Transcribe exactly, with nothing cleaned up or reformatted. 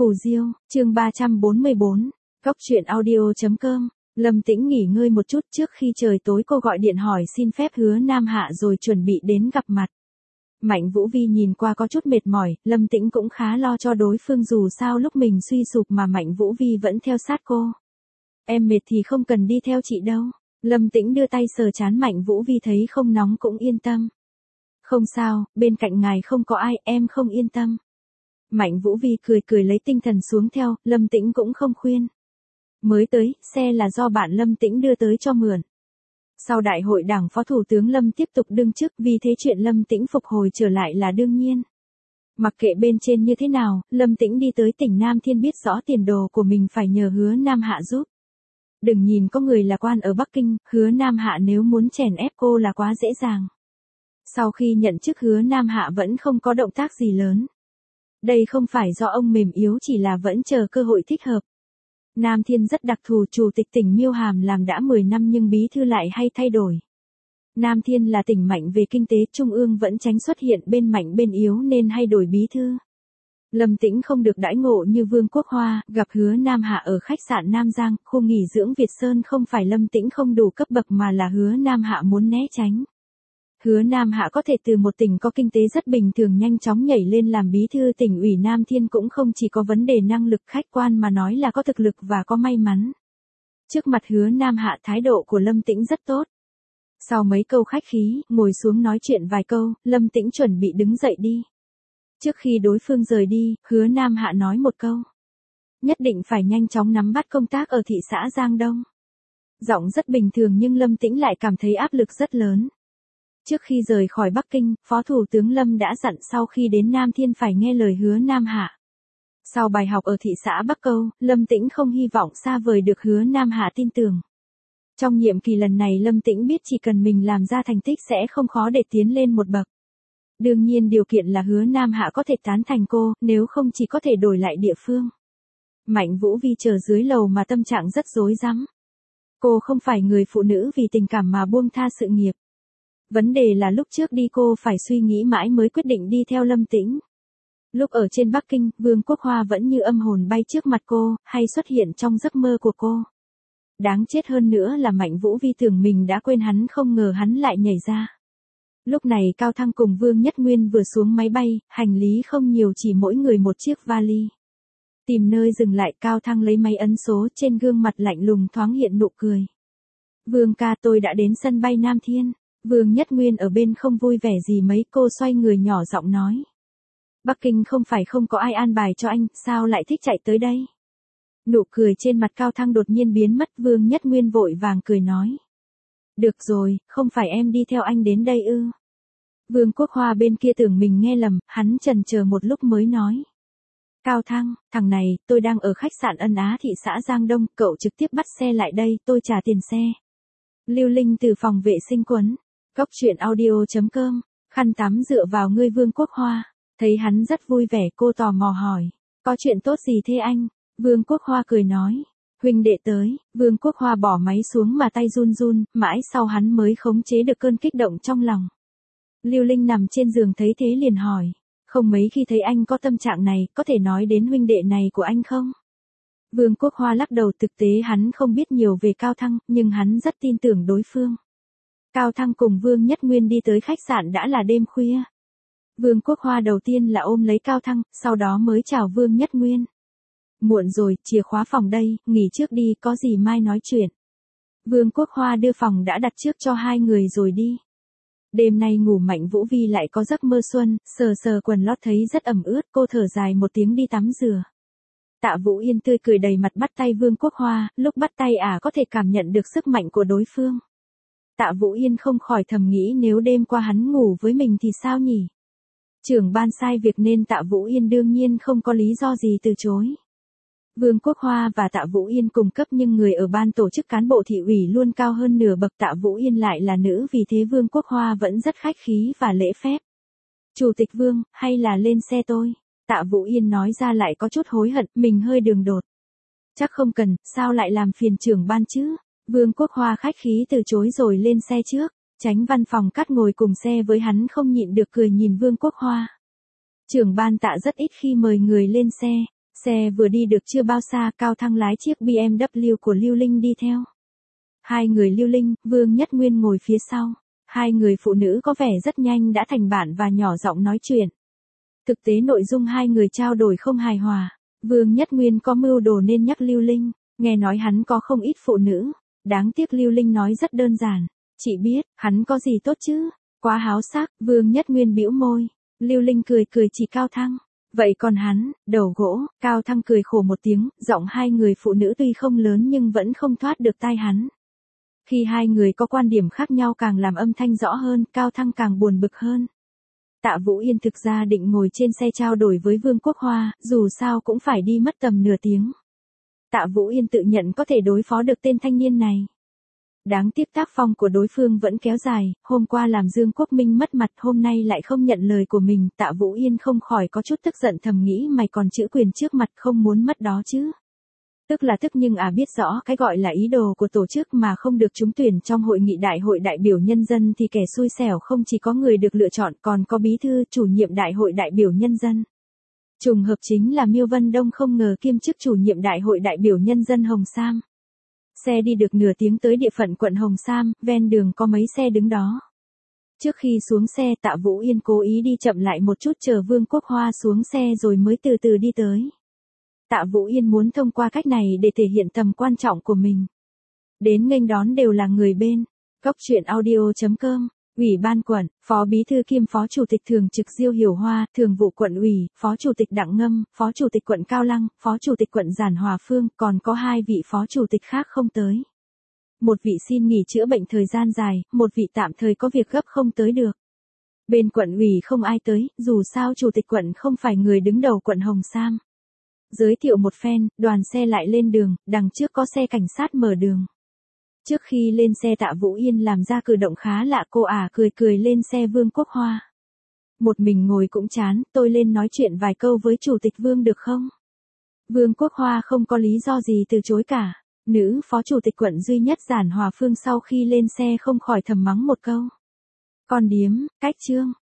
Phù Diêu, chương ba trăm bốn mươi bốn, Cóc truyện audio.com. Lâm Tĩnh nghỉ ngơi một chút trước khi trời tối, cô gọi điện hỏi xin phép Hứa Nam Hạ rồi chuẩn bị đến gặp mặt. Mạnh Vũ Vi nhìn qua có chút mệt mỏi, Lâm Tĩnh cũng khá lo cho đối phương, dù sao lúc mình suy sụp mà Mạnh Vũ Vi vẫn theo sát cô. Em mệt thì không cần đi theo chị đâu. Lâm Tĩnh đưa tay sờ trán Mạnh Vũ Vi, thấy không nóng cũng yên tâm. Không sao, bên cạnh ngài không có ai, em không yên tâm. Mạnh Vũ Vi cười cười lấy tinh thần xuống theo, Lâm Tĩnh cũng không khuyên. Mới tới, xe là do bạn Lâm Tĩnh đưa tới cho mượn. Sau đại hội đảng, Phó Thủ tướng Lâm tiếp tục đương chức, vì thế chuyện Lâm Tĩnh phục hồi trở lại là đương nhiên. Mặc kệ bên trên như thế nào, Lâm Tĩnh đi tới tỉnh Nam Thiên biết rõ tiền đồ của mình phải nhờ Hứa Nam Hạ giúp. Đừng nhìn có người là quan ở Bắc Kinh, Hứa Nam Hạ nếu muốn chèn ép cô là quá dễ dàng. Sau khi nhận chức, Hứa Nam Hạ vẫn không có động tác gì lớn. Đây không phải do ông mềm yếu, chỉ là vẫn chờ cơ hội thích hợp. Nam Thiên rất đặc thù, chủ tịch tỉnh Miêu Hàm làm đã mười năm nhưng bí thư lại hay thay đổi. Nam Thiên là tỉnh mạnh về kinh tế, trung ương vẫn tránh xuất hiện bên mạnh bên yếu nên hay đổi bí thư. Lâm Tĩnh không được đãi ngộ như Vương Quốc Hoa, gặp Hứa Nam Hạ ở khách sạn Nam Giang, khu nghỉ dưỡng Việt Sơn, không phải Lâm Tĩnh không đủ cấp bậc mà là Hứa Nam Hạ muốn né tránh. Hứa Nam Hạ có thể từ một tỉnh có kinh tế rất bình thường nhanh chóng nhảy lên làm bí thư tỉnh ủy Nam Thiên cũng không chỉ có vấn đề năng lực, khách quan mà nói là có thực lực và có may mắn. Trước mặt Hứa Nam Hạ, thái độ của Lâm Tĩnh rất tốt. Sau mấy câu khách khí, ngồi xuống nói chuyện vài câu, Lâm Tĩnh chuẩn bị đứng dậy đi. Trước khi đối phương rời đi, Hứa Nam Hạ nói một câu. Nhất định phải nhanh chóng nắm bắt công tác ở thị xã Giang Đông. Giọng rất bình thường nhưng Lâm Tĩnh lại cảm thấy áp lực rất lớn. Trước khi rời khỏi Bắc Kinh, Phó Thủ tướng Lâm đã dặn sau khi đến Nam Thiên phải nghe lời Hứa Nam Hạ. Sau bài học ở thị xã Bắc Câu, Lâm Tĩnh không hy vọng xa vời được Hứa Nam Hạ tin tưởng. Trong nhiệm kỳ lần này Lâm Tĩnh biết chỉ cần mình làm ra thành tích sẽ không khó để tiến lên một bậc. Đương nhiên điều kiện là Hứa Nam Hạ có thể tán thành cô, nếu không chỉ có thể đổi lại địa phương. Mạnh Vũ Vi chờ dưới lầu mà tâm trạng rất rối rắm. Cô không phải người phụ nữ vì tình cảm mà buông tha sự nghiệp. Vấn đề là lúc trước đi cô phải suy nghĩ mãi mới quyết định đi theo Lâm Tĩnh. Lúc ở trên Bắc Kinh, Vương Quốc Hoa vẫn như âm hồn bay trước mặt cô, hay xuất hiện trong giấc mơ của cô. Đáng chết hơn nữa là Mạnh Vũ Vi tưởng mình đã quên hắn, không ngờ hắn lại nhảy ra. Lúc này Cao Thăng cùng Vương Nhất Nguyên vừa xuống máy bay, hành lý không nhiều, chỉ mỗi người một chiếc vali. Tìm nơi dừng lại, Cao Thăng lấy máy ấn số, trên gương mặt lạnh lùng thoáng hiện nụ cười. Vương ca, tôi đã đến sân bay Nam Thiên. Vương Nhất Nguyên ở bên không vui vẻ gì mấy, cô xoay người nhỏ giọng nói. Bắc Kinh không phải không có ai an bài cho anh, sao lại thích chạy tới đây? Nụ cười trên mặt Cao Thăng đột nhiên biến mất, Vương Nhất Nguyên vội vàng cười nói. Được rồi, không phải em đi theo anh đến đây ư? Vương Quốc Hoa bên kia tưởng mình nghe lầm, hắn chần chờ một lúc mới nói. Cao Thăng, thằng này, tôi đang ở khách sạn Ân Á thị xã Giang Đông, cậu trực tiếp bắt xe lại đây, tôi trả tiền xe. Lưu Linh từ phòng vệ sinh quấn. Cóc truyện audio.com, khăn tắm dựa vào ngươi Vương Quốc Hoa. Thấy hắn rất vui vẻ, cô tò mò hỏi. Có chuyện tốt gì thế anh? Vương Quốc Hoa cười nói. Huynh đệ tới. Vương Quốc Hoa bỏ máy xuống mà tay run run, mãi sau hắn mới khống chế được cơn kích động trong lòng. Lưu Linh nằm trên giường thấy thế liền hỏi. Không mấy khi thấy anh có tâm trạng này, có thể nói đến huynh đệ này của anh không? Vương Quốc Hoa lắc đầu, thực tế hắn không biết nhiều về Cao Thăng, nhưng hắn rất tin tưởng đối phương. Cao Thăng cùng Vương Nhất Nguyên đi tới khách sạn đã là đêm khuya. Vương Quốc Hoa đầu tiên là ôm lấy Cao Thăng, sau đó mới chào Vương Nhất Nguyên. Muộn rồi, chìa khóa phòng đây, nghỉ trước đi, có gì mai nói chuyện. Vương Quốc Hoa đưa phòng đã đặt trước cho hai người rồi đi. Đêm nay ngủ Mạnh Vũ Vi lại có giấc mơ xuân, sờ sờ quần lót thấy rất ẩm ướt, cô thở dài một tiếng đi tắm rửa. Tạ Vũ Yên tươi cười đầy mặt bắt tay Vương Quốc Hoa, lúc bắt tay ả à có thể cảm nhận được sức mạnh của đối phương. Tạ Vũ Yên không khỏi thầm nghĩ nếu đêm qua hắn ngủ với mình thì sao nhỉ? Trưởng ban sai việc nên Tạ Vũ Yên đương nhiên không có lý do gì từ chối. Vương Quốc Hoa và Tạ Vũ Yên cùng cấp nhưng người ở ban tổ chức cán bộ thị ủy luôn cao hơn nửa bậc, Tạ Vũ Yên lại là nữ, vì thế Vương Quốc Hoa vẫn rất khách khí và lễ phép. Chủ tịch Vương, hay là lên xe tôi? Tạ Vũ Yên nói ra lại có chút hối hận, mình hơi đường đột. Chắc không cần, sao lại làm phiền trưởng ban chứ? Vương Quốc Hoa khách khí từ chối rồi lên xe trước. Chánh văn phòng Cát ngồi cùng xe với hắn không nhịn được cười nhìn Vương Quốc Hoa. Trưởng ban Tạ rất ít khi mời người lên xe. Xe vừa đi được chưa bao xa, Cao Thăng lái chiếc bê em vê của Lưu Linh đi theo. Hai người Lưu Linh, Vương Nhất Nguyên ngồi phía sau. Hai người phụ nữ có vẻ rất nhanh đã thành bạn và nhỏ giọng nói chuyện. Thực tế nội dung hai người trao đổi không hài hòa. Vương Nhất Nguyên có mưu đồ nên nhắc Lưu Linh, nghe nói hắn có không ít phụ nữ. Đáng tiếc Lưu Linh nói rất đơn giản. Chị biết, hắn có gì tốt chứ? Quá háo sắc, Vương Nhất Nguyên bĩu môi. Lưu Linh cười cười chỉ Cao Thăng. Vậy còn hắn, đầu gỗ, Cao Thăng cười khổ một tiếng, giọng hai người phụ nữ tuy không lớn nhưng vẫn không thoát được tai hắn. Khi hai người có quan điểm khác nhau càng làm âm thanh rõ hơn, Cao Thăng càng buồn bực hơn. Tạ Vũ Yên thực ra định ngồi trên xe trao đổi với Vương Quốc Hoa, dù sao cũng phải đi mất tầm nửa tiếng. Tạ Vũ Yên tự nhận có thể đối phó được tên thanh niên này. Đáng tiếc tác phong của đối phương vẫn kéo dài, hôm qua làm Dương Quốc Minh mất mặt, hôm nay lại không nhận lời của mình, Tạ Vũ Yên không khỏi có chút tức giận, thầm nghĩ mày còn chữ quyền trước mặt không muốn mất đó chứ. Tức là tức nhưng à biết rõ cái gọi là ý đồ của tổ chức mà không được trúng tuyển trong hội nghị đại hội đại biểu nhân dân thì kẻ xui xẻo không chỉ có người được lựa chọn còn có bí thư chủ nhiệm đại hội đại biểu nhân dân. Trùng hợp chính là Miêu Vân Đông không ngờ kiêm chức chủ nhiệm đại hội đại biểu nhân dân Hồng Sam. Xe đi được nửa tiếng tới địa phận quận Hồng Sam, ven đường có mấy xe đứng đó. Trước khi xuống xe, Tạ Vũ Yên cố ý đi chậm lại một chút chờ Vương Quốc Hoa xuống xe rồi mới từ từ đi tới. Tạ Vũ Yên muốn thông qua cách này để thể hiện tầm quan trọng của mình. Đến nghênh đón đều là người bên. Góc truyện audio chấm com, Ủy ban quận, Phó Bí thư kiêm Phó Chủ tịch Thường trực Diêu Hiểu Hoa, Thường vụ quận ủy, Phó Chủ tịch Đặng Ngâm, Phó Chủ tịch quận Cao Lăng, Phó Chủ tịch quận Giản Hòa Phương, còn có hai vị Phó Chủ tịch khác không tới. Một vị xin nghỉ chữa bệnh thời gian dài, một vị tạm thời có việc gấp không tới được. Bên quận ủy không ai tới, dù sao Chủ tịch quận không phải người đứng đầu quận Hồng Sam. Giới thiệu một phen, đoàn xe lại lên đường, đằng trước có xe cảnh sát mở đường. Trước khi lên xe Tạ Vũ Yên làm ra cử động khá lạ, cô ả à cười cười lên xe Vương Quốc Hoa. Một mình ngồi cũng chán, tôi lên nói chuyện vài câu với Chủ tịch Vương được không? Vương Quốc Hoa không có lý do gì từ chối cả. Nữ Phó Chủ tịch quận duy nhất Giản Hòa Phương sau khi lên xe không khỏi thầm mắng một câu. Con điếm, cách trương,